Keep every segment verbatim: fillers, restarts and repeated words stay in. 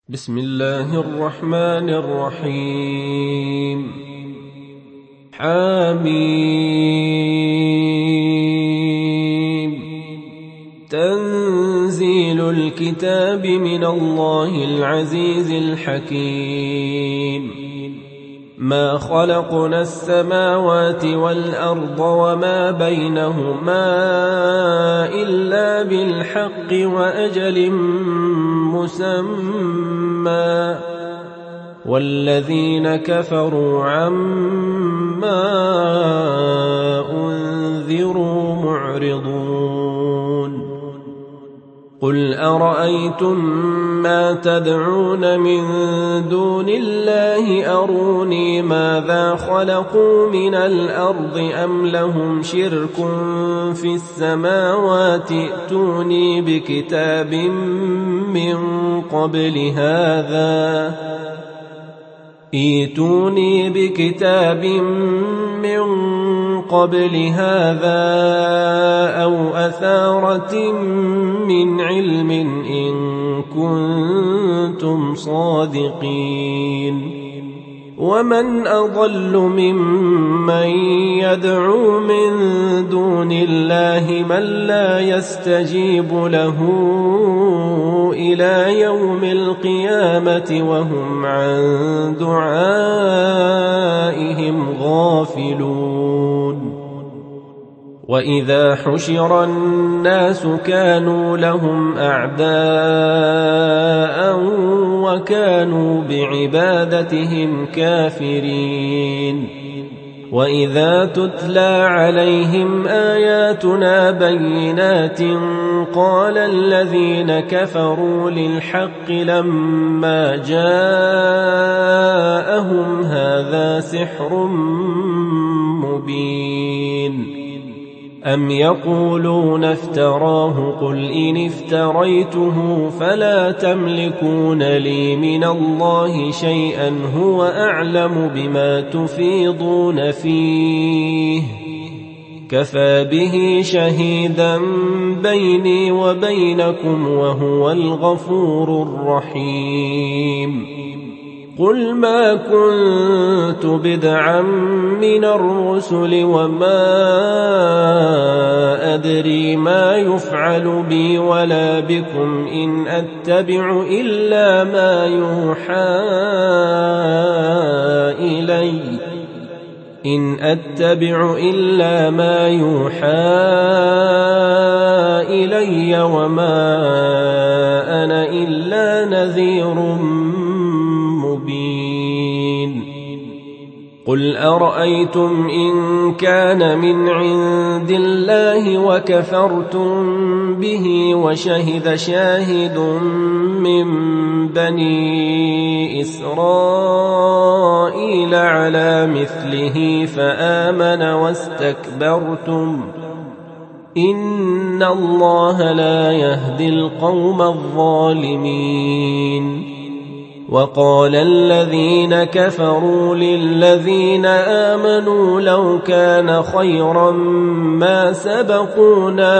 بسم الله الرحمن الرحيم. حميم. تنزيل الكتاب من الله العزيز الحكيم. ما خلقنا السماوات والأرض وما بينهما إلا بالحق وأجل مسمى، والذين كفروا عما أنذروا معرضون. قل أرأيتم ما تدعون من دون الله أروني ماذا خلقوا من الأرض أم لهم شرك في السماوات ائتوني بكتاب من قبل هذا ائتوني بكتاب من قبل هذا أو أثارة من علم إن كنتم صادقين. ومن أضل ممن يدعو من دون الله من لا يستجيب له إلى يوم القيامة وهم عن دعائهم غافلون. وإذا حشر الناس كانوا لهم أعداء وكانوا بعبادتهم كافرين. وإذا تتلى عليهم آياتنا بينات قال الذين كفروا للحق لما جاءهم هذا سحر مبين. أم يقولون افتراه قل إن افتريته فلا تملكون لي من الله شيئا هو أعلم بما تفيضون فيه كفى به شهيدا بيني وبينكم وهو الغفور الرحيم. قل ما كنت بدعا من الرسل وما أدري ما يفعل بي ولا بكم إن أتبع إلا ما يوحى إلي إن أتبع إلا ما يوحى إلي وما أنا إلا نذير مبين. قل أرأيتم إن كان من عند الله وكفرتم به وشهد شاهد من بني إسرائيل على مثله فآمن واستكبرتم إن الله لا يهدي القوم الظالمين. وقال الذين كفروا للذين آمنوا لو كان خيرا ما سبقونا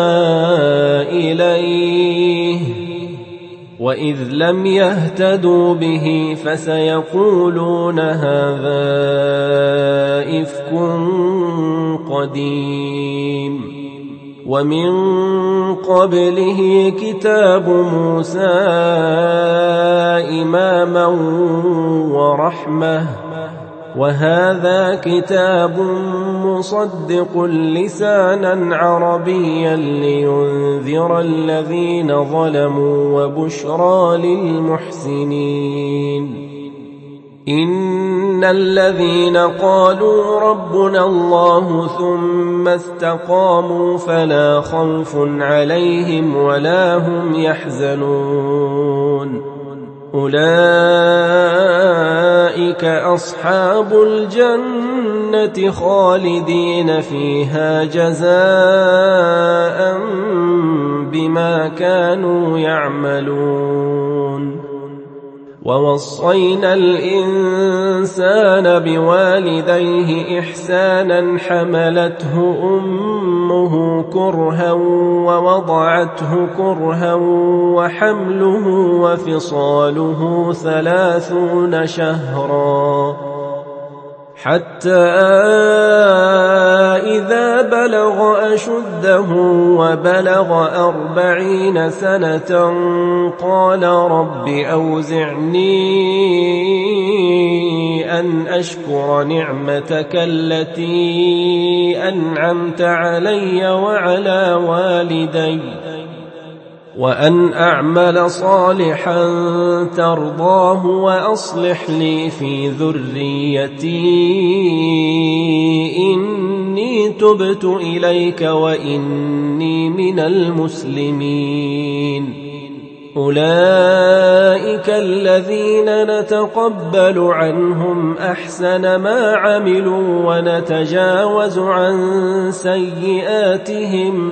إليه وإذ لم يهتدوا به فسيقولون هذا إفك قديم. ومن قبله كتاب موسى إماما ورحمة وهذا كتاب مصدق لسانا عربيا لينذر الذين ظلموا وبشرى للمحسنين. إن الذين قالوا ربنا الله ثم استقاموا فلا خوف عليهم ولا هم يحزنون أولئك أصحاب الجنة خالدين فيها جزاء بما كانوا يعملون. ووصينا الإنسان بوالديه إحسانا حملته أمه كرها ووضعته كرها وحمله وفصاله ثلاثون شهرا حتى إذا بلغ أشده وبلغ أربعين سنة قال رب أوزعني أن أشكر نعمتك التي أنعمت علي وعلى والدي وأن أعمل صالحا ترضاه وأصلح لي في ذريتي إني تبت إليك وإني من المسلمين أولئك الذين نتقبل عنهم أحسن ما عملوا ونتجاوز عن سيئاتهم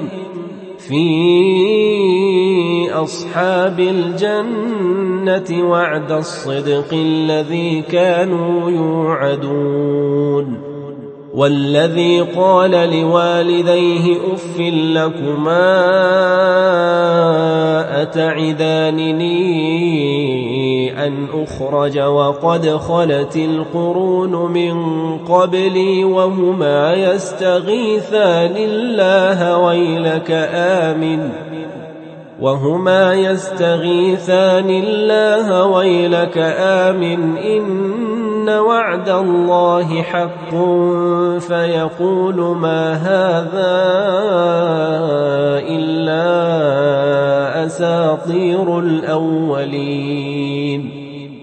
في أصحاب الجنة وعد الصدق الذي كانوا يوعدون والذي قال لوالديه أف لكما أتعدانني أن أخرج وقد خلت القرون من قبلي وهما يستغيثان الله ويلك آمن وهما يستغيثان الله ويلك آمن إن وعد الله حق فيقول ما هذا إلا أساطير الأولين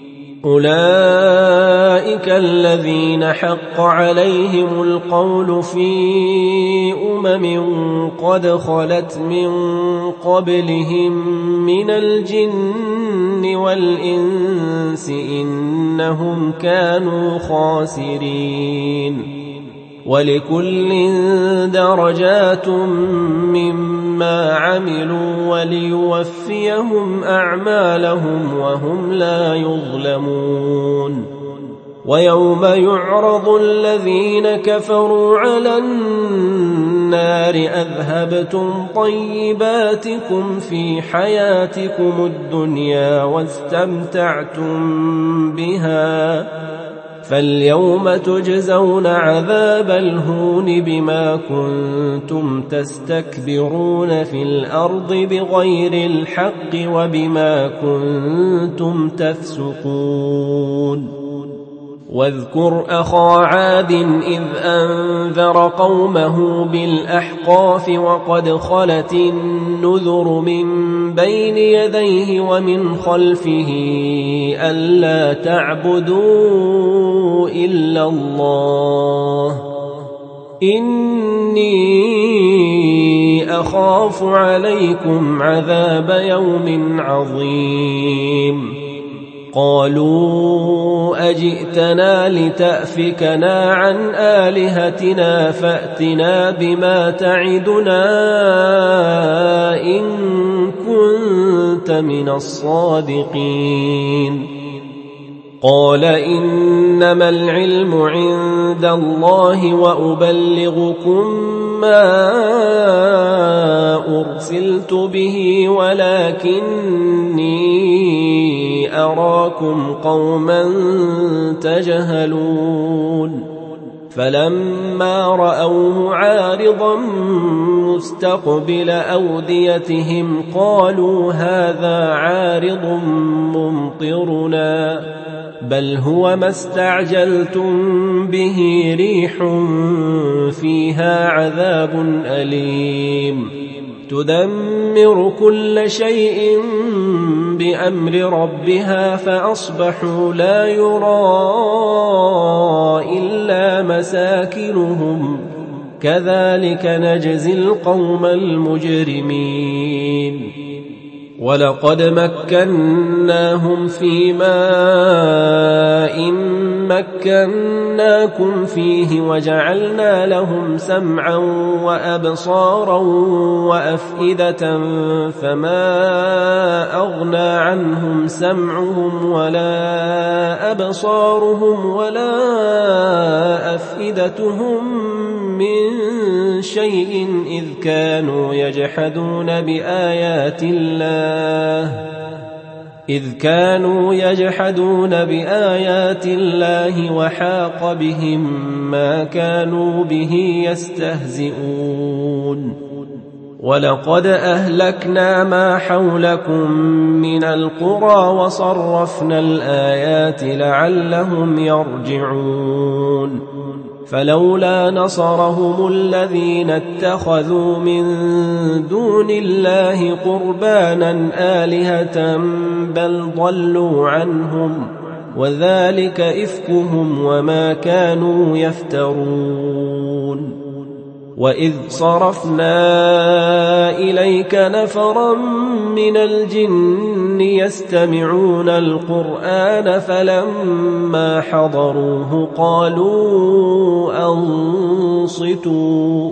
أولئك الذين حق عليهم القول في أمم قد خلت من قبلهم من الجن والإنس إنهم كانوا خاسرين ولكل درجات مما عملوا وليوفيهم أعمالهم وهم لا يظلمون ويوم يعرض الذين كفروا على النار أذهبتم طيباتكم في حياتكم الدنيا واستمتعتم بها فاليوم تجزون عذاب الهون بما كنتم تستكبرون في الأرض بغير الحق وبما كنتم تفسقون واذكر أخا عاد إذ أنذر قومه بالأحقاف وقد خلت النذر من بين يديه ومن خلفه ألا تعبدوا إلا الله إني أخاف عليكم عذاب يوم عظيم قالوا أجئتنا لتأفكنا عن آلهتنا فأتنا بما تعدنا إن كنت من الصادقين قال إنما العلم عند الله وأبلغكم ما أرسلت به ولكني أراكم قوما تجهلون فلما رأوه عارضا مستقبل أوديتهم قالوا هذا عارض ممطرنا بل هو ما استعجلتم به ريح فيها عذاب أليم تدمر كل شيء بأمر ربها فأصبحوا لا يرى إلا مساكنهم كذلك نجزي القوم المجرمين ولقد مكناهم في ماء مكناكم فيه وجعلنا لهم سمعا وأبصارا وأفئدة فما أغنى عنهم سمعهم ولا أبصارهم ولا أفئدتهم من شيء إذ كانوا يجحدون بآيات الله إذ كانوا يجحدون بآيات الله وحاق بهم ما كانوا به يستهزئون ولقد أهلكنا ما حولكم من القرى وصرفنا الآيات لعلهم يرجعون فلولا نصرهم الذين اتخذوا من دون الله قربانا آلهة بل ضلوا عنهم وذلك إفكهم وما كانوا يفترون وإذ صرفنا إليك نفرا من الجن يستمعون القرآن فلما حضروه قالوا أنصتوا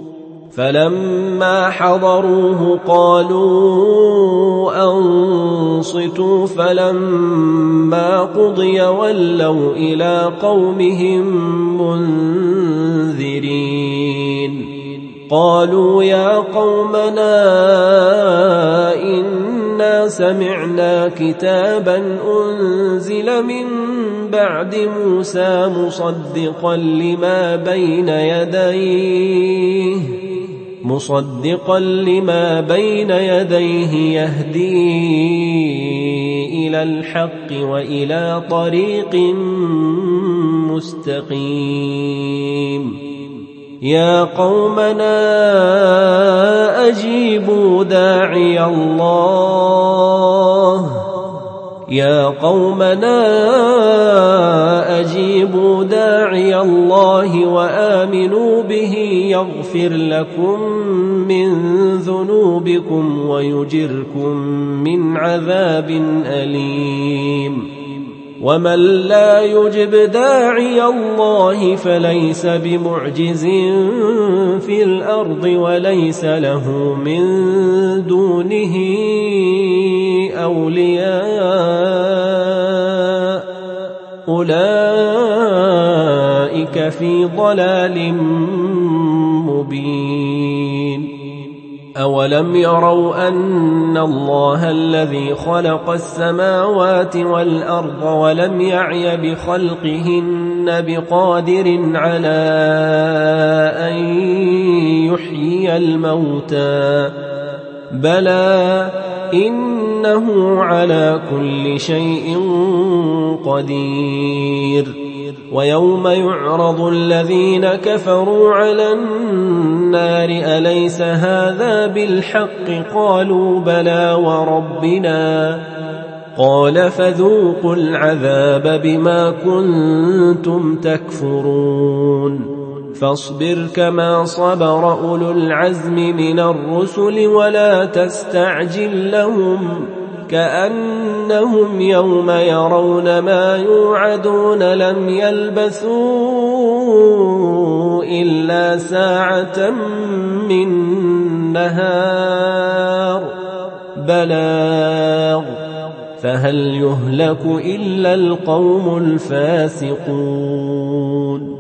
فلما حضروه قالوا أنصتوا فلما قضي ولوا إلى قومهم منذرين قالوا يا قومنا إنا سمعنا كتابا أنزل من بعد موسى مصدقا لما بين يديه مصدقا لما بين يديه يهدي إلى الحق وإلى طريق مستقيم يا قومنا أجيبوا داعي الله يا قومنا أجيبوا داعي الله وآمنوا به يغفر لكم من ذنوبكم ويجركم من عذاب أليم ومن لا يجب داعي الله فليس بمعجز في الأرض وليس له من دونه أولياء أولئك في ضلال مبين أولم يروا أن الله الذي خلق السماوات والأرض ولم يعي بخلقهن بقادر على أن يحيي الموتى بلى إنه على كل شيء قدير ويوم يعرض الذين كفروا على النار أليس هذا بالحق قالوا بلى وربنا قال فذوقوا العذاب بما كنتم تكفرون فاصبر كما صبر أولو العزم من الرسل ولا تستعجل لهم كأنهم يوم يرون ما يوعدون لم يلبثوا إلا ساعة من نهار بلاغ فهل يهلك إلا القوم الفاسقون